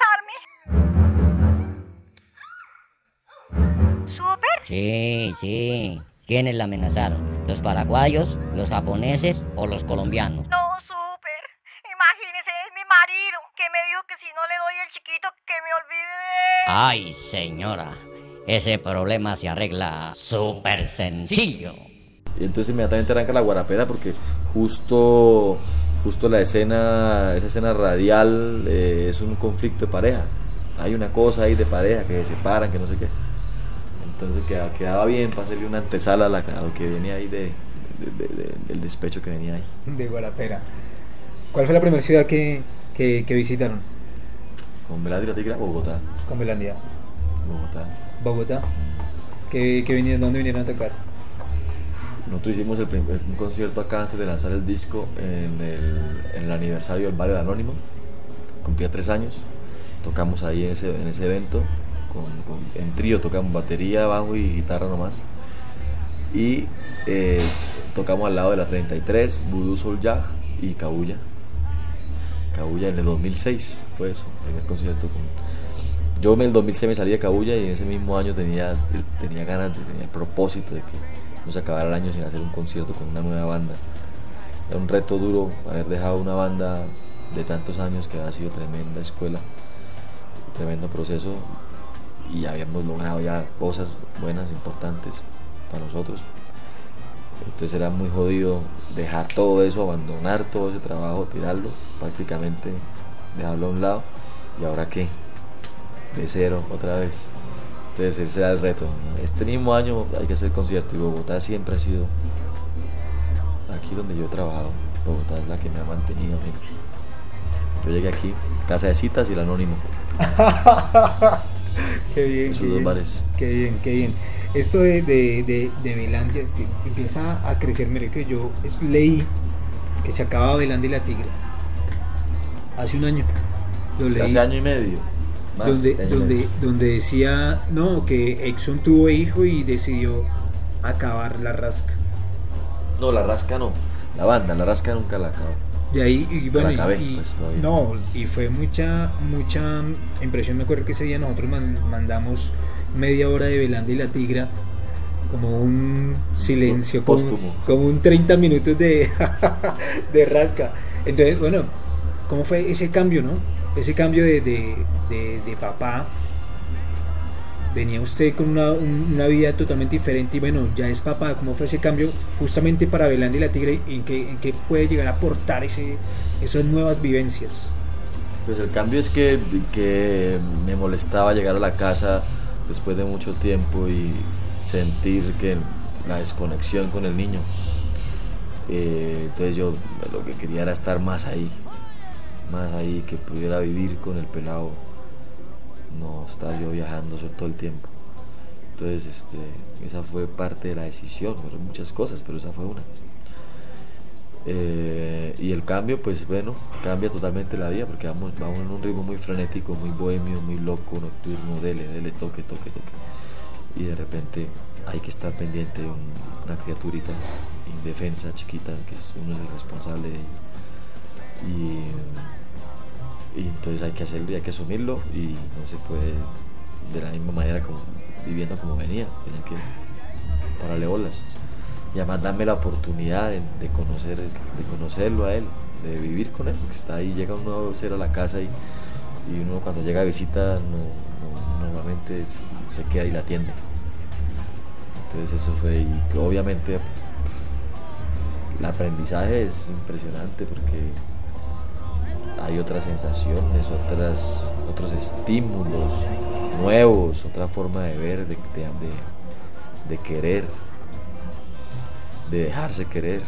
a amenazarme. ¿Súper? Sí, sí. ¿Quiénes la amenazaron? ¿Los paraguayos, los japoneses o los colombianos? No, súper. Imagínese, es mi marido que me dijo que si no le doy el chiquito, que me olvide de él. Ay, señora, ese problema se arregla súper sencillo. y entonces inmediatamente arranca la guarapera porque justo, justo la escena, esa escena radial eh, es un conflicto de pareja. Hay una cosa ahí de pareja que se separan, que no sé qué. Entonces quedaba, quedaba bien para hacerle una antesala a, la, a lo que venía ahí de, de, de, de, del despecho que venía ahí. De Guarapera. ¿Cuál fue la primera ciudad que, que, que visitaron? Con Belén y la Tigra, Bogotá. Con Belandia. Bogotá. Bogotá. ¿Qué, qué vinieron, ¿Dónde vinieron a tocar? Nosotros hicimos el primer, un concierto acá antes de lanzar el disco en el, en el aniversario del Barrio del Anónimo. Cumplía tres años. Tocamos ahí en ese, en ese evento. Con, con, en trío tocamos batería, bajo y guitarra nomás. Y eh, tocamos al lado de la treinta y tres, Voodoo Soul Jazz y Cabuya. Cabuya en el dos mil seis fue eso, el primer concierto. Con... Yo en el dos mil seis me salí de Cabuya y en ese mismo año tenía, tenía ganas, tenía el propósito de que no se acabara el año sin hacer un concierto con una nueva banda. Era un reto duro haber dejado una banda de tantos años que ha sido tremenda escuela, tremendo proceso, y habíamos logrado ya cosas buenas, importantes para nosotros. Entonces era muy jodido dejar todo eso, abandonar todo ese trabajo, tirarlo, prácticamente dejarlo a un lado. ¿Y ahora qué? De cero, otra vez. Entonces ese era el reto, ¿no? Este mismo año hay que hacer concierto, y Bogotá siempre ha sido aquí donde yo he trabajado. Bogotá es la que me ha mantenido, amigos. Yo llegué aquí, Casa de Citas y El Anónimo. Qué bien, Esos qué dos bien, bares. qué bien, qué bien. Esto de, de, de, de Belandia que empieza a crecer. Mire que yo es- leí que se acababa Belandia y la Tigre hace un año. Lo Sí, leí. hace año y medio. Más donde, de año y donde, medio. donde decía no, que Exxon tuvo hijo y decidió acabar la rasca. No, la rasca no. La banda, la rasca nunca la acabó. De ahí, y bueno, la acabé, y, y- pues, todavía. no, y fue mucha, mucha impresión. Me acuerdo que ese día nosotros man- mandamos media hora de Belandia y la Tigra, como un silencio, como, Póstumo. como un treinta minutos de, de rasca. Entonces, bueno, ¿cómo fue ese cambio, no? Ese cambio de, de, de, de papá. Venía usted con una, un- una vida totalmente diferente y bueno, ya es papá. ¿Cómo fue ese cambio justamente para Belandia y la Tigre? ¿En qué, en qué puede llegar a aportar ese, esas nuevas vivencias? Pues el cambio es que, que me molestaba llegar a la casa después de mucho tiempo y sentir que la desconexión con el niño. Eh, entonces yo lo que quería era estar más ahí, más ahí, que pudiera vivir con el pelado, no estar yo viajando eso todo el tiempo. Entonces este, esa fue parte de la decisión, fueron muchas cosas, pero esa fue una. Eh, y el cambio, pues bueno, cambia totalmente la vida, porque vamos, vamos en un ritmo muy frenético, muy bohemio, muy loco, nocturno, dele, dele, toque, toque, toque. Y de repente hay que estar pendiente de un- una criaturita indefensa, chiquita, que es uno es el responsable de ella. Y, y entonces hay que hacerlo y hay que asumirlo, y no se puede de la misma manera como viviendo como venía, tenía que pararle bolas. Y además darme la oportunidad de, de conocer, de conocerlo a él, de vivir con él, porque está ahí, llega un nuevo ser a la casa y, y uno cuando llega de visita no, no- normalmente es- se queda y la atiende. Entonces eso fue, y obviamente el aprendizaje es impresionante porque hay otras sensaciones, otras, otros estímulos nuevos, otra forma de ver, de, de, de- de querer, de dejarse querer,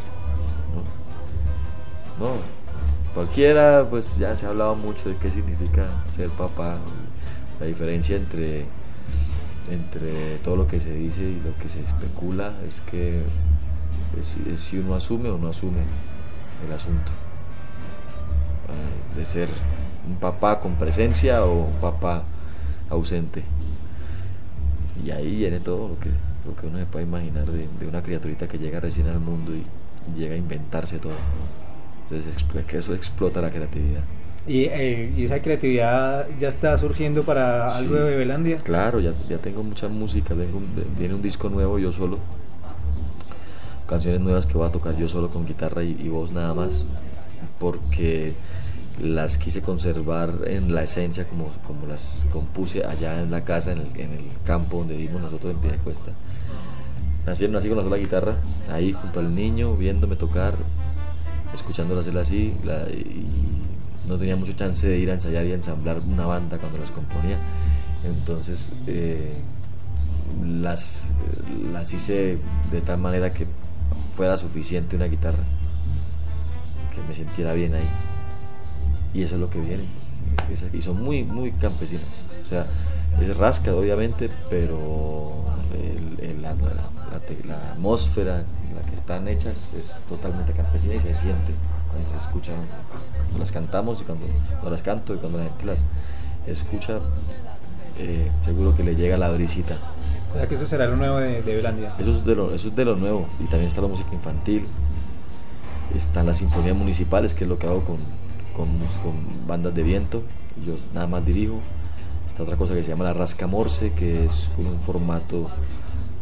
¿no? No, cualquiera, pues ya se ha hablado mucho de qué significa ser papá, la diferencia entre, entre todo lo que se dice y lo que se especula es que es, es si uno asume o no asume el asunto, eh, de ser un papá con presencia o un papá ausente. Y ahí viene todo lo que, lo que uno se puede imaginar de, de una criaturita que llega recién al mundo y, y llega a inventarse todo. Entonces expl- que eso explota la creatividad. Y, eh, y esa creatividad ya está surgiendo para Sí. algo de Belandia. Claro, ya, ya tengo mucha música, tengo un- viene un disco nuevo yo solo, canciones nuevas que voy a tocar yo solo con guitarra y, y voz nada más, porque las quise conservar en la esencia como, como las compuse allá en la casa, en el, en el campo donde vivimos nosotros en Piedecuesta. Nací, nací con la sola guitarra, ahí junto al niño, viéndome tocar, escuchándola hacerla así, la- y no tenía mucho chance de ir a ensayar y a ensamblar una banda cuando las componía. Entonces eh, las, las hice de tal manera que fuera suficiente una guitarra, que me sintiera bien ahí. Y eso es lo que viene. Es- y son muy, muy campesinas. O sea, es rasca, obviamente, pero el- el- la, la- la te- la atmósfera en la que están hechas es totalmente campesina y se siente cuando se escuchan, cuando las cantamos y cuando, cuando las canto y cuando la gente las escucha, eh, seguro que le llega la brisita. O sea que eso será lo nuevo de, de Belandia. Eso es, de lo, eso es de lo nuevo. Y también está la música infantil, están las sinfonías municipales, que es lo que hago con, con, mus- con bandas de viento, y yo nada más dirijo. Está otra cosa que se llama la rasca morse, que es con un formato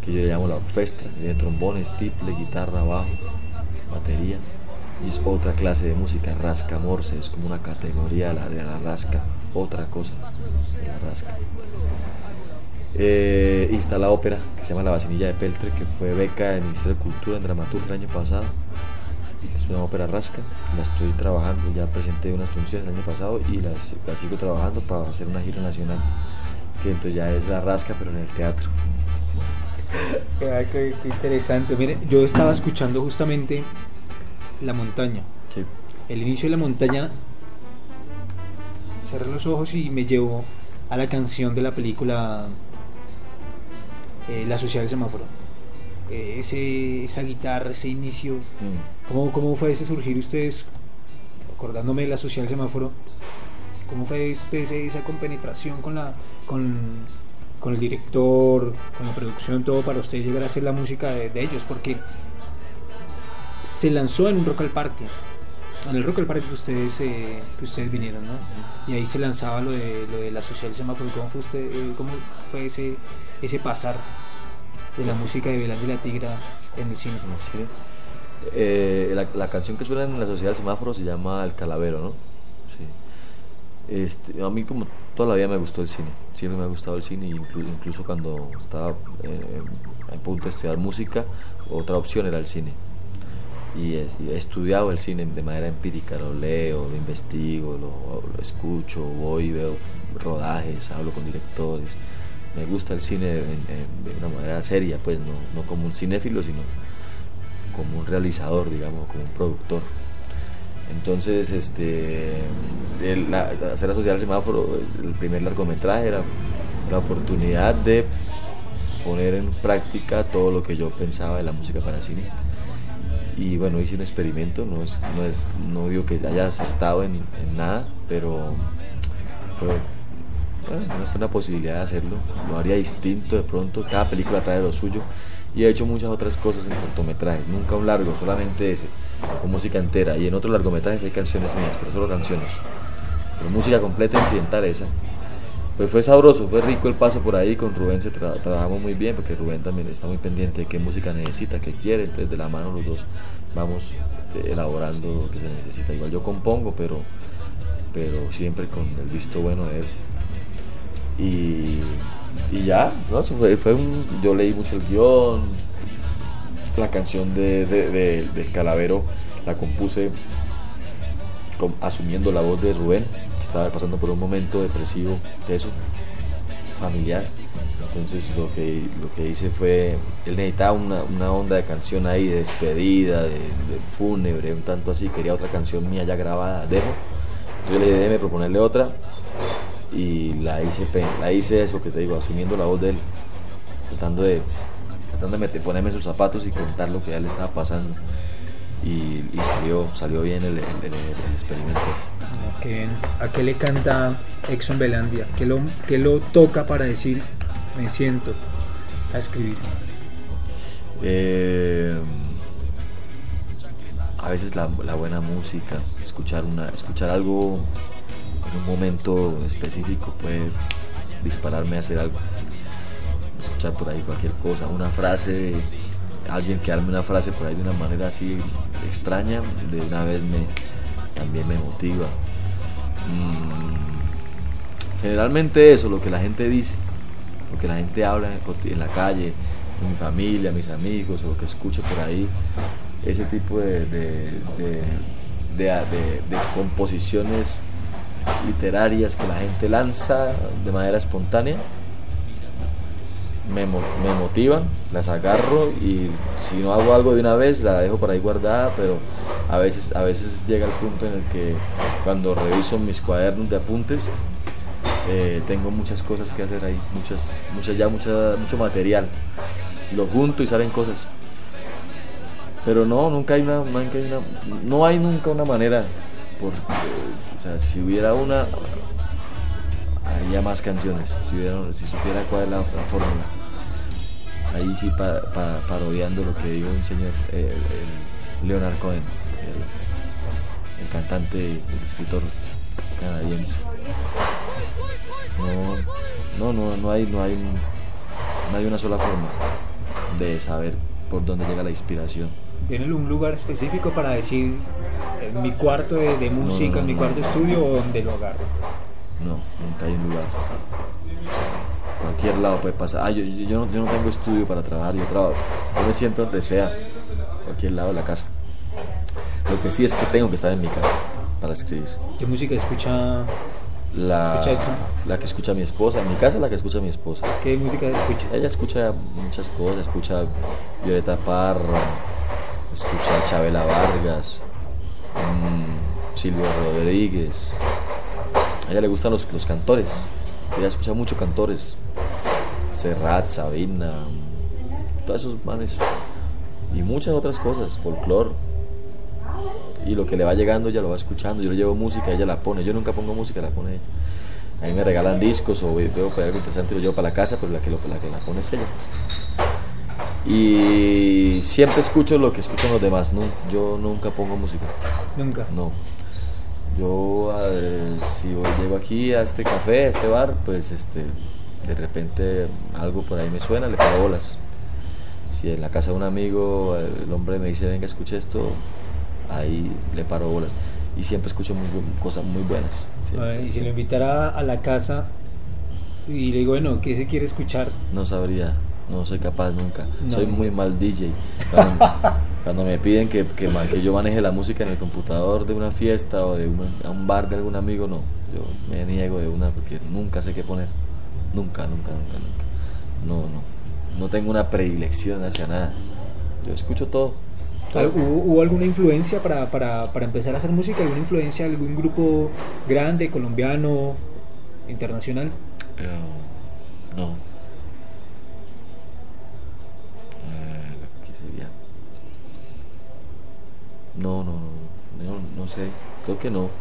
que yo le llamo la orquesta, tiene trombones, tiple, guitarra, bajo, batería, y es otra clase de música, rasca morse, es como una categoría de la, de la rasca, otra cosa de la rasca. Eh, y está la ópera que se llama La Vasinilla de Peltre, que fue beca del Ministerio de Cultura en Dramaturgia el año pasado. Es una ópera rasca, la estoy trabajando, ya presenté unas funciones el año pasado y las, la sigo trabajando para hacer una gira nacional, que entonces ya es la rasca pero en el teatro. Qué, qué, qué interesante. Mire, yo estaba escuchando justamente La Montaña. Sí. El inicio de La Montaña, cerré los ojos y me llevó a la canción de la película eh, La Sociedad del Semáforo. Eh, ese, esa guitarra, ese inicio, mm. ¿cómo, ¿cómo fue ese surgir ustedes, acordándome de La Sociedad del Semáforo, cómo fue ustedes esa compenetración con la con, con el director, con la producción, todo para ustedes llegar a hacer la música de, de ellos? Porque se lanzó en un Rock al Parque, en el Rock al Parque que ustedes eh, que ustedes vinieron, ¿no? Y ahí se lanzaba lo de lo de La Sociedad del Semáforo. ¿Cómo fue usted, eh, cómo fue ese ese pasar de la música de Belandia y la Tigra en el cine? Sí. Eh, la, la canción que suena en La Sociedad del Semáforo se llama El Calavero, ¿no? Sí. Este, a mí como toda la vida me gustó el cine, siempre me ha gustado el cine, incluso, incluso cuando estaba eh, a punto de estudiar música, otra opción era el cine. Y, es, y he estudiado el cine de manera empírica, lo leo, lo investigo, lo, lo escucho, voy, veo rodajes, hablo con directores. Me gusta el cine de, de una manera seria, pues no, no como un cinéfilo, sino como un realizador, digamos, como un productor. Entonces, este, el, la, hacer La Sociedad del Semáforo, el primer largometraje, era la oportunidad de poner en práctica todo lo que yo pensaba de la música para cine. Y bueno, hice un experimento, no es, no es, no digo que haya acertado en, en nada, pero fue, bueno, fue una posibilidad de hacerlo. Lo haría distinto de pronto, cada película trae lo suyo, y he hecho muchas otras cosas en cortometrajes, nunca un largo, solamente ese, con música entera, y en otros largometrajes hay canciones mías, pero solo canciones, pero música completa incidental esa. Pues fue sabroso, fue rico el paso por ahí, con Rubén se tra trabajamos muy bien, porque Rubén también está muy pendiente de qué música necesita, qué quiere, entonces de la mano los dos vamos elaborando lo que se necesita. Igual yo compongo, pero, pero siempre con el visto bueno de él. Y, y ya, ¿no? Eso fue, fue un, yo leí mucho el guión, la canción de, de, de, del Calavero la compuse con, asumiendo la voz de Rubén, estaba pasando por un momento depresivo, teso, familiar. Entonces lo que, lo que hice fue, él necesitaba una, una onda de canción ahí, de despedida, de, de fúnebre, un tanto así, quería otra canción mía ya grabada, dejo. Entonces le dije, déjeme proponerle otra, y la hice, la hice eso que te digo, asumiendo la voz de él, tratando de, tratando de meter, ponerme en sus zapatos y contar lo que a él le estaba pasando. Y, y salió, salió bien el, el, el, el experimento. ¿Qué, ¿A qué le canta Exxon Belandia? ¿Qué lo, qué lo toca para decir, me siento a escribir? Eh, a veces la, la buena música, escuchar, una, escuchar algo en un momento específico puede dispararme a hacer algo. Escuchar por ahí cualquier cosa, una frase, alguien que arme una frase por ahí de una manera así extraña, de una vez me, también me motiva. Mm, generalmente eso, lo que la gente dice, lo que la gente habla en la calle, en mi familia, mis amigos, o lo que escucho por ahí, ese tipo de, de, de, de, de, de composiciones literarias que la gente lanza de manera espontánea, Me, me motivan, las agarro, y si no hago algo de una vez la dejo por ahí guardada, pero a veces, a veces llega el punto en el que cuando reviso mis cuadernos de apuntes eh, tengo muchas cosas que hacer ahí, muchas, muchas ya mucha, mucho material, lo junto y salen cosas, pero no, nunca hay una, nunca hay una no hay nunca una manera, porque, o sea, si hubiera una haría más canciones, si, hubiera, si supiera cuál es la, la fórmula. Ahí sí pa, pa, parodiando lo que dijo un señor, eh, el, el Leonard Cohen, el, el cantante y el escritor canadiense. No, no, no, no hay, no hay, no hay una sola forma. de saber por dónde llega la inspiración. ¿Tienen un lugar específico para decir en mi cuarto de, de música, No, no, en mi no. cuarto de estudio o donde lo agarro? No, nunca hay un lugar. Cualquier lado puede pasar. Ah, yo, yo, yo no, yo no tengo estudio para trabajar, yo trabajo. Yo me siento donde sea, cualquier lado de la casa. Lo que sí es que tengo que estar en mi casa para escribir. ¿Qué música escucha? La, ¿Escucha Edson? la que escucha mi esposa, en mi casa la que escucha mi esposa. ¿Qué música escucha? Ella escucha muchas cosas, escucha Violeta Parra, escucha Chabela Vargas, mmm, Silvio Rodríguez. A ella le gustan los, los cantores, ella escucha mucho cantores, Serrat, Sabina, todos esos manes y muchas otras cosas, folclore. Y lo que le va llegando ella lo va escuchando. Yo le llevo música, ella la pone. Yo nunca pongo música, la pone ella. A mí me regalan discos o veo por algo interesante y lo llevo para la casa, pero la que, lo, la que la pone es ella. Y siempre escucho lo que escuchan los demás, ¿no? Yo nunca pongo música. Nunca. No. Yo eh, si voy, llego aquí a este café, a este bar, pues este de repente algo por ahí me suena, le paro bolas. Si en la casa de un amigo el hombre me dice venga escuche esto, ahí le paro bolas y siempre escucho muy, cosas muy buenas. Siempre, Ver, y si siempre. lo invitara a la casa y le digo, bueno, ¿qué se quiere escuchar? No sabría, no soy capaz nunca. No. Soy muy mal D J. Cuando, cuando me piden que, que, que yo maneje la música en el computador de una fiesta o de una, a un bar de algún amigo, no. Yo me niego de una porque nunca sé qué poner. Nunca, nunca, nunca, nunca. No, no. No tengo una predilección hacia nada. Yo escucho todo. todo. ¿Hubo, hubo alguna influencia para, para, para empezar a hacer música? ¿Alguna influencia de algún grupo grande, colombiano, internacional? Eh, no. Eh, ¿Qué sería? No, no, no, no, no sé. Creo que no.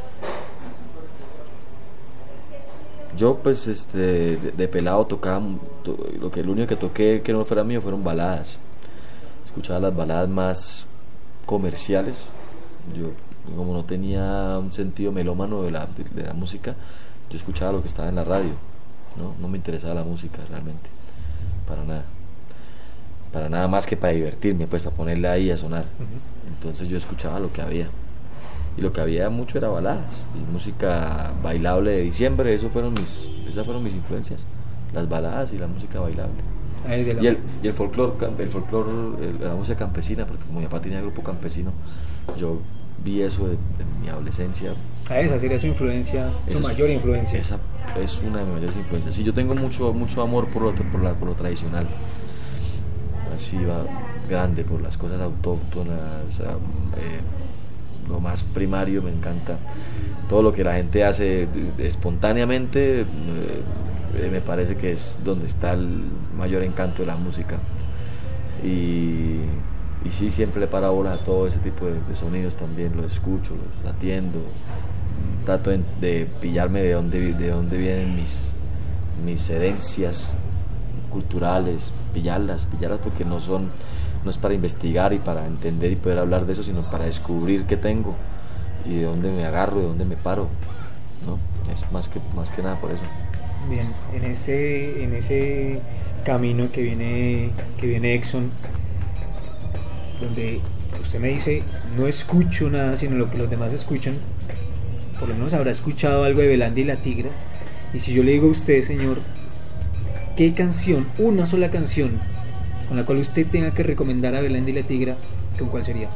Yo pues este de, de pelado tocaba to, lo que lo único que toqué que no fuera mío fueron baladas. Escuchaba las baladas más comerciales. Yo como no tenía un sentido melómano de la, de, de la música, yo escuchaba lo que estaba en la radio. No, no me interesaba la música realmente, para nada. Para nada más que para divertirme, pues para ponerle ahí a sonar. Uh-huh. Entonces yo escuchaba lo que había. Y lo que había mucho era baladas y música bailable de diciembre. Eso fueron mis, esas fueron mis influencias, las baladas y la música bailable. Ay, de la... Y el, y el folclore, el folclore, el, la música campesina, porque como mi papá tenía grupo campesino, yo vi eso de, de mi adolescencia. A esa sería su influencia, su Esa mayor es, influencia. Esa es una de mis mayores influencias. Sí, yo tengo mucho, mucho amor por lo, por, la, por lo tradicional. Así va grande, por las cosas autóctonas. Eh, lo más primario me encanta. Todo lo que la gente hace espontáneamente eh, me parece que es donde está el mayor encanto de la música. Y, y sí, siempre le paro bola a todo ese tipo de, de sonidos también, los escucho, los atiendo, trato de, de pillarme de dónde, de dónde vienen mis, mis herencias culturales, pillarlas, pillarlas porque no son, no es para investigar y para entender y poder hablar de eso, sino para descubrir qué tengo y de dónde me agarro, de dónde me paro, ¿no? Es más que, más que nada por eso. Bien, en ese, en ese camino que viene, que viene Exxon, donde usted me dice, no escucho nada sino lo que los demás escuchan, por lo menos habrá escuchado algo de Belandia y la Tigra, y si yo le digo a usted, señor, ¿qué canción, una sola canción, con la cual usted tenga que recomendar a Belandia y la Tigra, con cuál sería?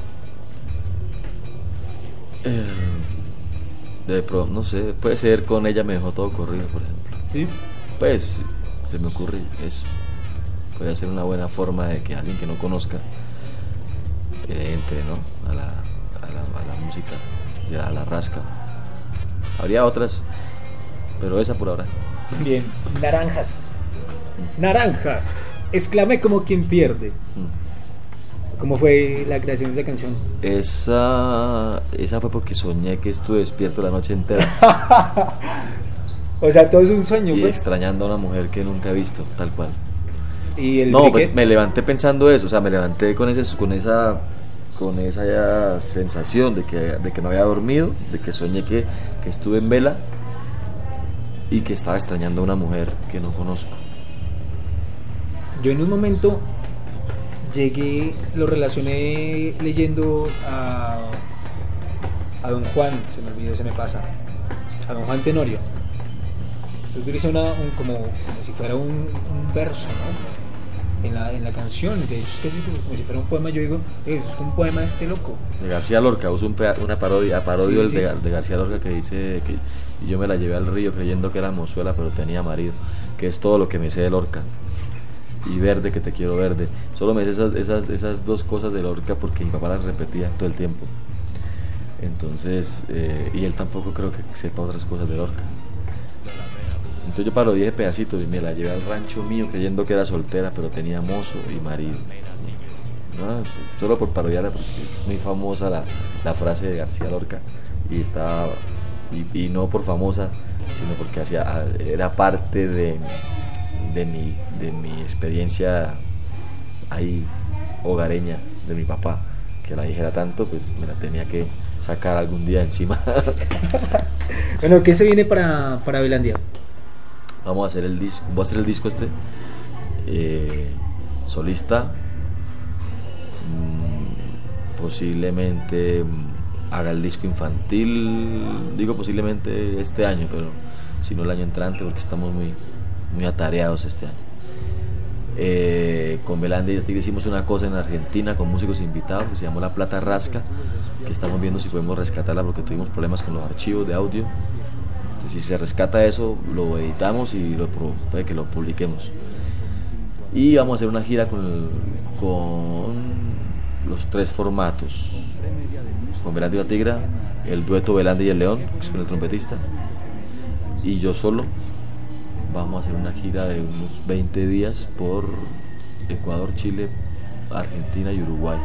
Eh, de pro, no sé, puede ser Con ella me dejó todo corrido, por ejemplo. ¿Sí? Pues se me ocurre eso. Puede ser una buena forma de que alguien que no conozca eh, entre, ¿no? a, la, a, la, a la música, ya a la rasca. Habría otras, pero esa por ahora. Bien, Naranjas. Naranjas, exclamé como quien pierde. Mm. ¿Cómo fue la creación de esa canción? Esa, esa fue porque soñé que estuve despierto la noche entera. O sea, todo es un sueño, Y pues. extrañando a una mujer que nunca he visto, tal cual. Y el No, cricket, pues me levanté pensando eso, o sea, me levanté con ese, con esa, con esa ya sensación de que, de que no había dormido, de que soñé que, que estuve en vela y que estaba extrañando a una mujer que no conozco. yo en un momento llegué, lo relacioné leyendo a, a Don Juan, se me olvidó, se me pasa, a Don Juan Tenorio. Usted utiliza una, un, como, como si fuera un, un verso, ¿no? En la, en la canción, de hecho, es casi como si fuera un poema. Yo digo, es un poema de este loco. De García Lorca, uso un, una parodia, parodio Sí, el sí. de, de García Lorca que dice que y yo me la llevé al río creyendo que era mozuela, pero tenía marido, que es todo lo que me sé de Lorca. Y verde, que te quiero verde. Solo me sé esas, esas, esas dos cosas de Lorca porque mi papá las repetía todo el tiempo. Entonces, eh, y él tampoco creo que sepa otras cosas de Lorca. Entonces yo parodié pedacitos y me la llevé al rancho mío creyendo que era soltera, pero tenía mozo y marido. No, solo por parodiarla, porque es muy famosa la, la frase de García Lorca y estaba y, y no por famosa, sino porque hacía, era parte de, de, mi, de mi experiencia ahí hogareña de mi papá, que la dijera tanto, pues me la tenía que sacar algún día encima. Bueno, ¿qué se viene para, para Belandia? Vamos a hacer el disco, voy a hacer el disco este eh, solista, mmm, posiblemente mmm, haga el disco infantil, digo posiblemente este año, pero si no el año entrante, porque estamos muy, muy atareados este año. Eh, con Belandia ya hicimos una cosa en Argentina con músicos invitados que se llamó La Plata Rasca, que estamos viendo si podemos rescatarla porque tuvimos problemas con los archivos de audio. Si se rescata eso, lo editamos y lo, puede que lo publiquemos. Y vamos a hacer una gira con, el, con los tres formatos. Con Belandia y la Tigra, el dueto Belandia y el León, que es con el trompetista, y yo solo. Vamos a hacer una gira de unos veinte días por Ecuador, Chile, Argentina y Uruguay.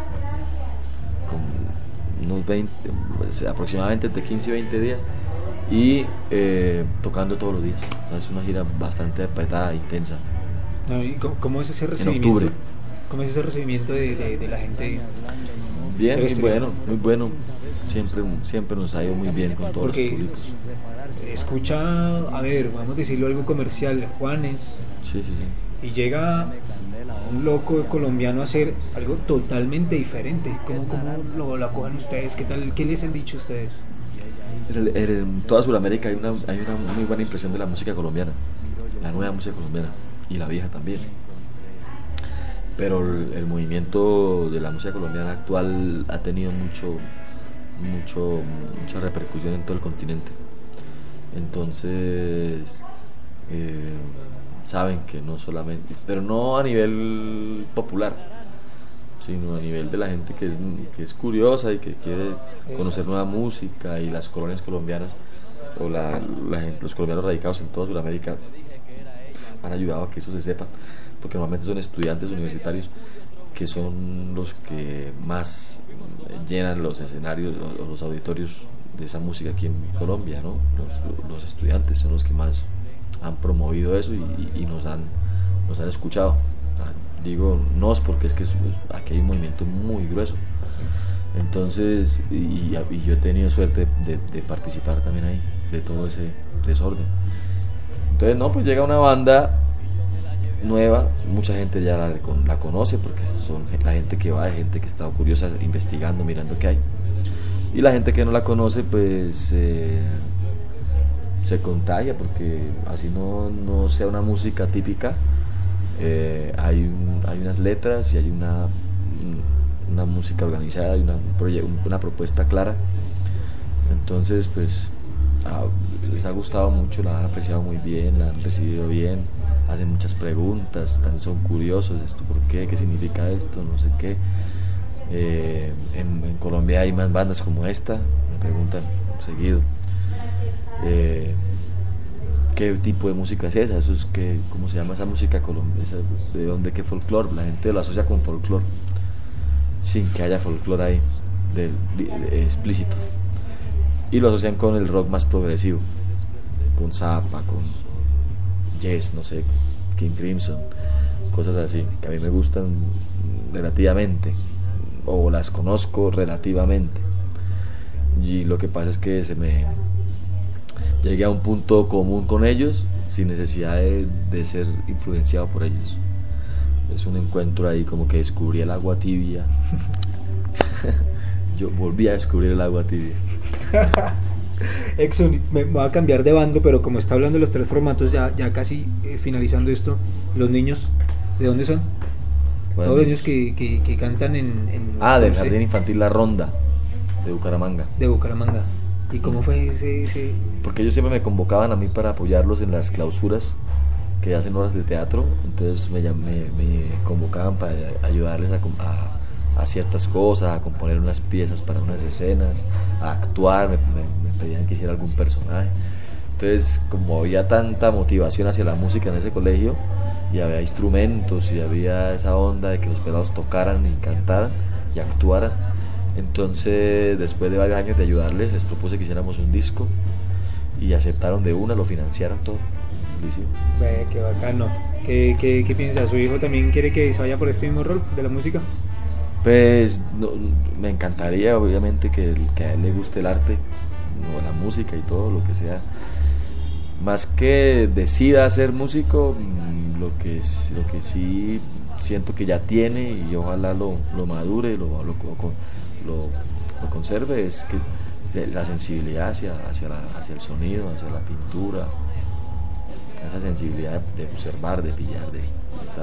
Con unos veinte, aproximadamente entre quince y veinte días. Y eh, tocando todos los días. O sea, es una gira bastante apretada, intensa. No, ¿y cómo, cómo es ese recibimiento? En octubre. ¿Cómo es ese recibimiento de, de, de la gente? Bien, muy bueno, muy bueno. Siempre, siempre nos ha ido muy bien con todos Porque los públicos. Escucha, a ver, vamos a decirlo algo comercial, Juanes, Sí, sí, sí. y llega un loco colombiano a hacer algo totalmente diferente. ¿Cómo, cómo lo, lo acogen ustedes? ¿Qué tal? ¿Qué les han dicho ustedes? En, el, en toda Sudamérica hay una, hay una muy buena impresión de la música colombiana, la nueva música colombiana y la vieja también. Pero el, el movimiento de la música colombiana actual ha tenido mucho, mucho, mucha repercusión en todo el continente. Entonces, eh, saben que no solamente, pero no a nivel popular, sino a nivel de la gente que, que es curiosa y que quiere conocer nueva música, y las colonias colombianas o la, la gente, los colombianos radicados en toda Sudamérica han ayudado a que eso se sepa, porque normalmente son estudiantes universitarios que son los que más llenan los escenarios o los auditorios de esa música aquí en Colombia, ¿no? Los, los estudiantes son los que más han promovido eso y, y nos han nos han escuchado. Digo nos porque es que es, aquí hay un movimiento muy grueso. Entonces, y, y yo he tenido suerte de, de participar también ahí, de todo ese desorden. Entonces, no, pues llega una banda nueva, mucha gente ya la, la conoce porque son la gente que va, gente que está curiosa, investigando, mirando qué hay. Y la gente que no la conoce, pues eh, se contagia, porque así no, no sea una música típica, eh, hay, un, hay unas letras y hay una, una música organizada y una, una propuesta clara. Entonces, pues a, les ha gustado mucho, la han apreciado muy bien, la han recibido bien, hacen muchas preguntas, también son curiosos, ¿esto por qué? ¿Qué significa esto? No sé qué. Eh, en, en Colombia hay más bandas como esta, me preguntan seguido. Eh, ¿Qué tipo de música es esa? Eso es que, ¿cómo se llama esa música colombiana? ¿De dónde? ¿Qué folclore? La gente lo asocia con folclore, sin que haya folclore ahí, de, de, de, explícito. Y lo asocian con el rock más progresivo, con Zappa, con Yes, no sé, King Crimson, cosas así, que a mí me gustan relativamente, o las conozco relativamente. Y lo que pasa es que se me llegué a un punto común con ellos sin necesidad de, de ser influenciado por ellos. es un encuentro ahí, como que descubrí el agua tibia. Yo volví a descubrir el agua tibia. Exxon, me voy a cambiar de bando, pero como está hablando de los tres formatos, ya, ya casi eh, finalizando esto, los niños, ¿de dónde son? Bueno, Todos los niños que, que, que cantan en, en Ah, del no sé, Jardín Infantil La Ronda, de Bucaramanga. de Bucaramanga. ¿Y cómo fue ese, ese...? Porque ellos siempre me convocaban a mí para apoyarlos en las clausuras que hacen horas de teatro, entonces me, llam- me, me convocaban para ayudarles a, com- a, a ciertas cosas, a componer unas piezas para unas escenas, a actuar, me, me, me pedían que hiciera algún personaje. Entonces, como había tanta motivación hacia la música en ese colegio, y había instrumentos, y había esa onda de que los pelados tocaran y cantaran y actuaran, entonces después de varios años de ayudarles, les propuse que hiciéramos un disco, y aceptaron de una, lo financiaron todo. Lo hicimos. Ve, qué bacano. ¿Qué, qué, qué piensa? ¿Su hijo también quiere que se vaya por este mismo rol de la música? Pues no, me encantaría, obviamente, que, el- que a él le guste el arte, o la música y todo lo que sea. Más que decida ser músico, mm, lo que, es- lo que sí siento que ya tiene, y ojalá lo, lo madure, lo, lo, lo, lo conserve, es que se- la sensibilidad hacia, hacia, la- hacia el sonido, hacia la pintura, esa sensibilidad de observar, de pillar, de, de estar,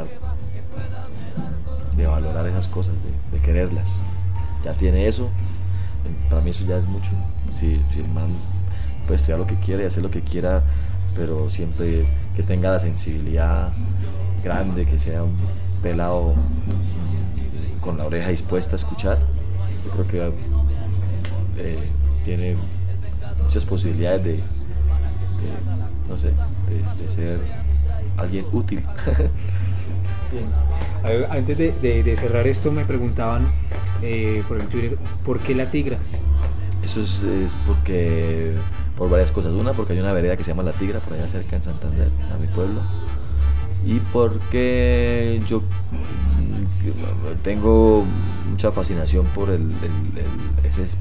de valorar esas cosas, de, de quererlas. Ya tiene eso, para mí eso ya es mucho. Si, si el man puede estudiar lo que quiera y hacer lo que quiera, pero siempre que tenga la sensibilidad grande, que sea un pelado con la oreja dispuesta a escuchar, yo creo que eh, tiene muchas posibilidades de, de no sé, de, de ser alguien útil. Bien. A ver, antes de, de, de cerrar esto, me preguntaban eh, por el Twitter, ¿por qué La Tigra? Eso es, es porque, por varias cosas. Una, porque hay una vereda que se llama La Tigra, por allá cerca en Santander, a mi pueblo. Y porque yo mm, tengo mucha fascinación por el, el, el- ese,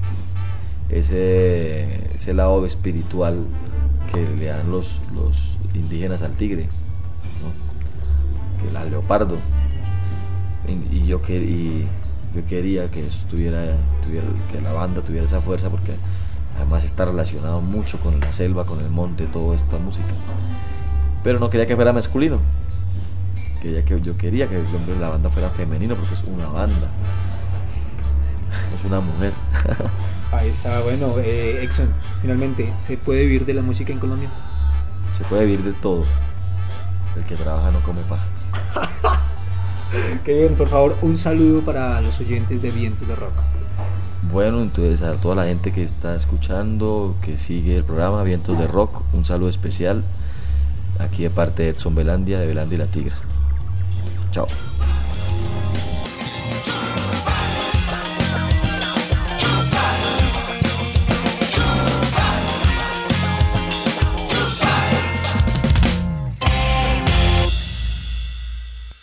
ese, ese lado espiritual que le dan los, los indígenas al tigre, ¿no? Que al leopardo. Y, y yo que y yo quería que eso tuviera, tuviera, que la banda tuviera esa fuerza, porque además está relacionado mucho con la selva, con el monte, toda esta música. Pero no quería que fuera masculino. Quería que, yo quería que el nombre de la banda fuera femenino, porque es una banda, no es una mujer. Ahí está, bueno, eh, Exxon, finalmente, ¿se puede vivir de la música en Colombia? Se puede vivir de todo. El que trabaja no come paja. Qué bien, por favor, un saludo para los oyentes de Vientos de Rock. Bueno, entonces a toda la gente que está escuchando, que sigue el programa Vientos de Rock, un saludo especial aquí de parte de Edson Belandia, de Belandia y La Tigra. Chao.